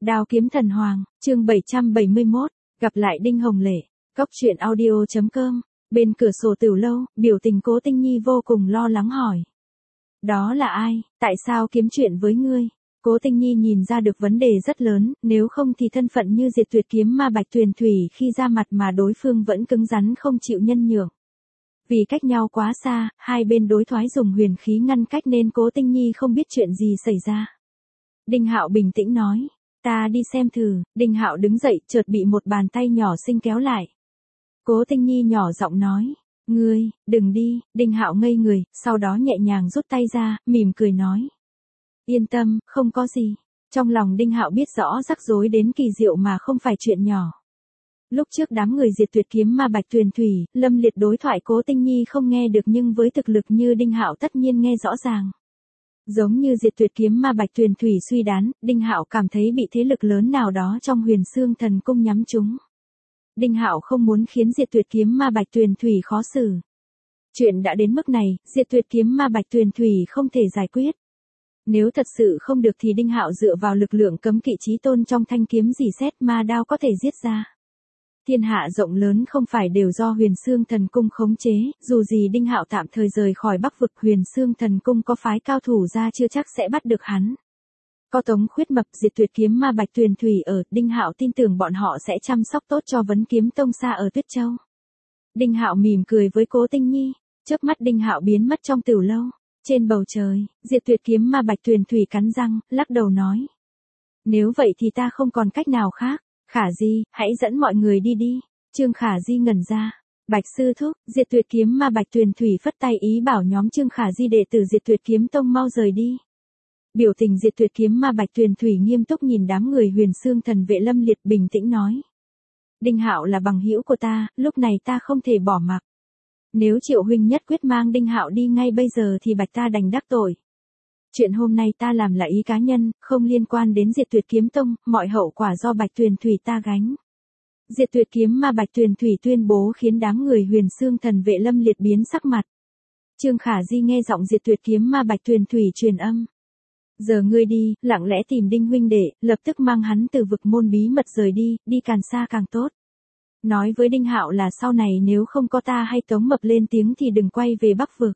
Đao kiếm thần hoàng, chương 771, gặp lại Đinh Hồng Lệ, cốc truyện audio.com, bên cửa sổ tiểu lâu, biểu tình Cố Tinh Nhi vô cùng lo lắng hỏi. Đó là ai, tại sao kiếm chuyện với ngươi? Cố Tinh Nhi nhìn ra được vấn đề rất lớn, nếu không thì thân phận như Diệt Tuyệt kiếm ma Bạch Tuyền Thủy khi ra mặt mà đối phương vẫn cứng rắn không chịu nhân nhượng. Vì cách nhau quá xa, hai bên đối thoại dùng huyền khí ngăn cách nên Cố Tinh Nhi không biết chuyện gì xảy ra. Đinh Hạo bình tĩnh nói, ta đi xem thử. Đinh Hạo đứng dậy, chợt bị một bàn tay nhỏ xinh kéo lại. Cố Tinh Nhi nhỏ giọng nói, ngươi, đừng đi. Đinh Hạo ngây người, sau đó nhẹ nhàng rút tay ra, mỉm cười nói, yên tâm, không có gì. Trong lòng Đinh Hạo biết rõ rắc rối đến kỳ diệu mà không phải chuyện nhỏ. Lúc trước đám người Diệt Tuyệt kiếm ma Bạch Tuyền Thủy, Lâm Liệt đối thoại Cố Tinh Nhi không nghe được, nhưng với thực lực như Đinh Hạo tất nhiên nghe rõ ràng. Giống như Diệt Tuyệt kiếm ma Bạch Tuyền Thủy suy đoán, Đinh Hạo cảm thấy bị thế lực lớn nào đó trong Huyền Xương Thần Cung nhắm trúng. Đinh Hạo không muốn khiến Diệt Tuyệt kiếm ma Bạch Tuyền Thủy khó xử. Chuyện đã đến mức này, Diệt Tuyệt kiếm ma Bạch Tuyền Thủy không thể giải quyết. Nếu thật sự không được thì Đinh Hạo dựa vào lực lượng cấm kỵ chí tôn trong thanh kiếm dỉ xét ma đao có thể giết ra. Thiên hạ rộng lớn không phải đều do Huyền Xương Thần Cung khống chế, dù gì Đinh Hạo tạm thời rời khỏi Bắc vực, Huyền Xương Thần Cung có phái cao thủ ra chưa chắc sẽ bắt được hắn. Có Tống Khuyết Mập, Diệt Tuyệt kiếm ma Bạch Tuyền Thủy ở, Đinh Hạo tin tưởng bọn họ sẽ chăm sóc tốt cho Vấn Kiếm Tông xa ở Tuyết Châu. Đinh Hạo mỉm cười với Cố Tinh Nhi, chớp mắt Đinh Hạo biến mất trong tiểu lâu. Trên bầu trời, Diệt Tuyệt kiếm ma Bạch Tuyền Thủy cắn răng, lắc đầu nói, nếu vậy thì ta không còn cách nào khác. Khả Di, hãy dẫn mọi người đi đi. Trương Khả Di ngẩn ra. Bạch sư thúc. Diệt Tuyệt kiếm ma Bạch Tuyền Thủy phất tay ý bảo nhóm Trương Khả Di đệ tử Diệt Tuyệt kiếm tông mau rời đi. Biểu tình Diệt Tuyệt kiếm ma Bạch Tuyền Thủy nghiêm túc nhìn đám người Huyền Xương Thần vệ Lâm Liệt, bình tĩnh nói, Đinh Hạo là bằng hữu của ta, lúc này ta không thể bỏ mặc. Nếu Triệu huynh nhất quyết mang Đinh Hạo đi ngay bây giờ thì Bạch ta đành đắc tội. Chuyện hôm nay ta làm là ý cá nhân, không liên quan đến Diệt Tuyệt kiếm tông, mọi hậu quả do Bạch Tuyền Thủy ta gánh. Diệt Tuyệt kiếm ma Bạch Tuyền Thủy tuyên bố khiến đám người Huyền Xương Thần vệ Lâm Liệt biến sắc mặt. Trương Khả Di nghe giọng Diệt Tuyệt kiếm ma Bạch Tuyền Thủy truyền âm. Giờ ngươi đi, lặng lẽ tìm Đinh huynh đệ, lập tức mang hắn từ vực môn bí mật rời đi, đi càng xa càng tốt. Nói với Đinh Hạo là sau này nếu không có ta hay Tống Mập lên tiếng thì đừng quay về Bắc vực.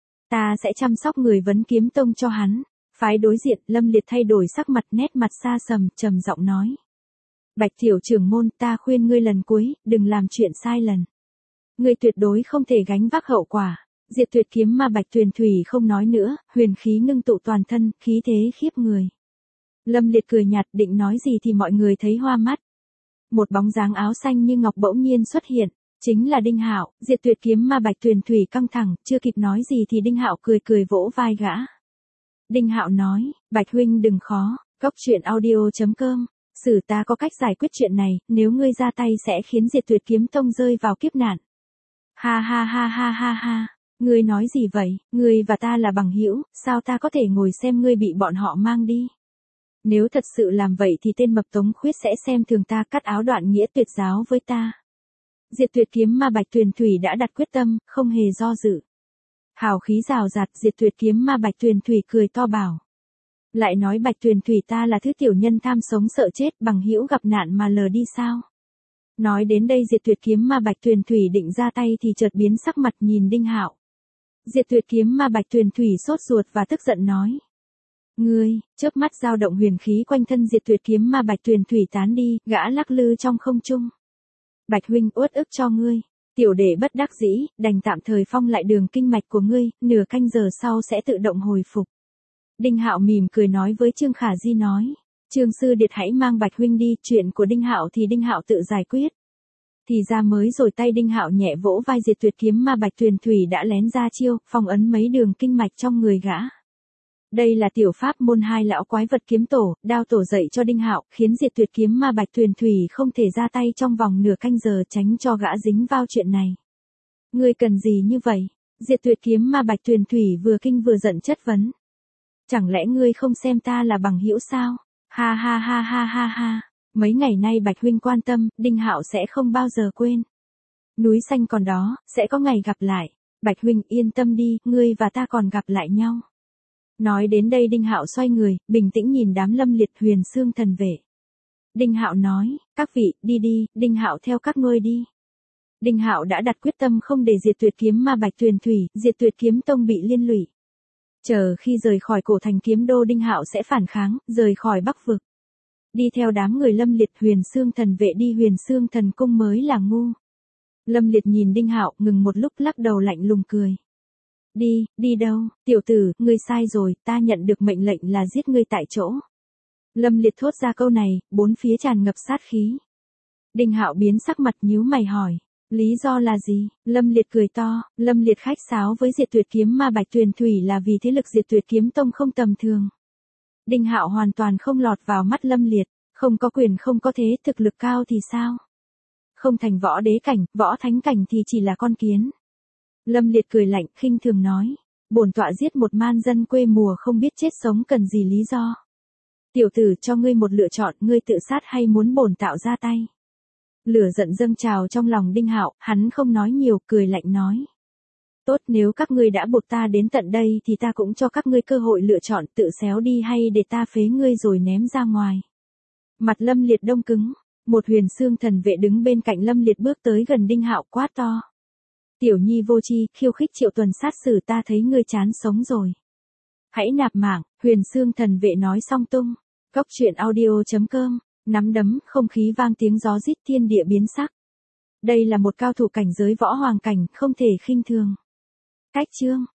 Ta sẽ chăm sóc người Vấn Kiếm tông cho hắn. Phái đối diện, Lâm Liệt thay đổi sắc mặt, nét mặt xa sầm, trầm giọng nói. Bạch tiểu trưởng môn, ta khuyên ngươi lần cuối, đừng làm chuyện sai lần. Ngươi tuyệt đối không thể gánh vác hậu quả. Diệt Tuyệt kiếm ma Bạch Tuyền Thủy không nói nữa, huyền khí ngưng tụ toàn thân, khí thế khiếp người. Lâm Liệt cười nhạt, định nói gì thì mọi người thấy hoa mắt. Một bóng dáng áo xanh như ngọc bỗng nhiên xuất hiện. Chính là Đinh Hạo. Diệt Tuyệt kiếm ma Bạch Tuyền Thủy căng thẳng, chưa kịp nói gì thì Đinh Hạo cười cười vỗ vai gã. Đinh Hạo nói, Bạch huynh đừng khó, cốc truyện audio.com, xử ta có cách giải quyết chuyện này, nếu ngươi ra tay sẽ khiến Diệt Tuyệt kiếm tông rơi vào kiếp nạn. Ha ha ha ha ha ha, ngươi nói gì vậy, ngươi và ta là bằng hữu, sao ta có thể ngồi xem ngươi bị bọn họ mang đi. Nếu thật sự làm vậy thì tên mập Tống Khuyết sẽ xem thường ta, cắt áo đoạn nghĩa tuyệt giáo với ta. Diệt Tuyệt kiếm ma Bạch Tuyền Thủy đã đặt quyết tâm, không hề do dự. Hào khí rào rạt, Diệt Tuyệt kiếm ma Bạch Tuyền Thủy cười to bảo. Lại nói Bạch Tuyền Thủy ta là thứ tiểu nhân tham sống sợ chết, bằng hữu gặp nạn mà lờ đi sao. Nói đến đây Diệt Tuyệt kiếm ma Bạch Tuyền Thủy định ra tay thì chợt biến sắc mặt nhìn Đinh Hạo. Diệt Tuyệt kiếm ma Bạch Tuyền Thủy sốt ruột và tức giận nói. Ngươi, chớp mắt dao động huyền khí quanh thân Diệt Tuyệt kiếm ma Bạch Tuyền Thủy tán đi, gã lắc lư trong không trung. Bạch huynh, uất ức cho ngươi. Tiểu đệ bất đắc dĩ, đành tạm thời phong lại đường kinh mạch của ngươi, nửa canh giờ sau sẽ tự động hồi phục. Đinh Hạo mỉm cười nói với Trương Khả Di nói, Trương sư điệt hãy mang Bạch huynh đi, chuyện của Đinh Hạo thì Đinh Hạo tự giải quyết. Thì ra mới rồi tay Đinh Hạo nhẹ vỗ vai Diệt Tuyệt kiếm ma Bạch Tuyền Thủy đã lén ra chiêu, phong ấn mấy đường kinh mạch trong người gã. Đây là tiểu pháp môn hai lão quái vật kiếm tổ, đao tổ dạy cho Đinh Hạo, khiến Diệt Tuyệt kiếm ma Bạch Tuyền Thủy không thể ra tay trong vòng nửa canh giờ, tránh cho gã dính vào chuyện này. Ngươi cần gì như vậy? Diệt Tuyệt kiếm ma Bạch Tuyền Thủy vừa kinh vừa giận chất vấn. Chẳng lẽ ngươi không xem ta là bằng hữu sao? Ha ha ha ha ha ha. Mấy ngày nay Bạch huynh quan tâm, Đinh Hạo sẽ không bao giờ quên. Núi xanh còn đó, sẽ có ngày gặp lại. Bạch huynh yên tâm đi, ngươi và ta còn gặp lại nhau. Nói đến đây Đinh Hạo xoay người, bình tĩnh nhìn đám Lâm Liệt Huyền Xương Thần vệ. Đinh Hạo nói, các vị, đi đi, Đinh Hạo theo các ngươi đi. Đinh Hạo đã đặt quyết tâm không để Diệt Tuyệt Kiếm Ma Bạch Tuyền Thủy, Diệt Tuyệt Kiếm Tông bị liên lụy. Chờ khi rời khỏi cổ thành kiếm đô Đinh Hạo sẽ phản kháng, rời khỏi Bắc vực. Đi theo đám người Lâm Liệt Huyền Xương Thần Vệ đi Huyền Xương Thần Cung mới là ngu. Lâm Liệt nhìn Đinh Hạo ngừng một lúc lắc đầu lạnh lùng cười. Đi đâu, tiểu tử, ngươi sai rồi, ta nhận được mệnh lệnh là giết ngươi tại chỗ. Lâm Liệt thốt ra câu này, bốn phía tràn ngập sát khí. Đinh Hạo biến sắc mặt nhíu mày hỏi, lý do là gì? Lâm Liệt cười to, Lâm Liệt khách sáo với Diệt Tuyệt Kiếm Ma Bạch Tuyền Thủy là vì thế lực Diệt Tuyệt Kiếm Tông không tầm thường. Đinh Hạo hoàn toàn không lọt vào mắt Lâm Liệt, không có quyền không có thế, thực lực cao thì sao? Không thành võ đế cảnh, võ thánh cảnh thì chỉ là con kiến. Lâm Liệt cười lạnh, khinh thường nói, bổn tọa giết một man dân quê mùa không biết chết sống cần gì lý do. Tiểu tử, cho ngươi một lựa chọn, ngươi tự sát hay muốn bổn tạo ra tay. Lửa giận dâng trào trong lòng Đinh Hạo, hắn không nói nhiều, cười lạnh nói. Tốt, nếu các ngươi đã buộc ta đến tận đây thì ta cũng cho các ngươi cơ hội lựa chọn, tự xéo đi hay để ta phế ngươi rồi ném ra ngoài. Mặt Lâm Liệt đông cứng, một Huyền Xương Thần Vệ đứng bên cạnh Lâm Liệt bước tới gần Đinh Hạo quát to. Tiểu nhi vô tri, khiêu khích Triệu Tuần sát xử, ta thấy ngươi chán sống rồi. Hãy nạp mạng, Huyền Xương Thần Vệ nói xong tung. Góc truyện audio.com, nắm đấm, không khí vang tiếng gió rít, thiên địa biến sắc. Đây là một cao thủ cảnh giới võ hoàng cảnh, không thể khinh thường. Cách chương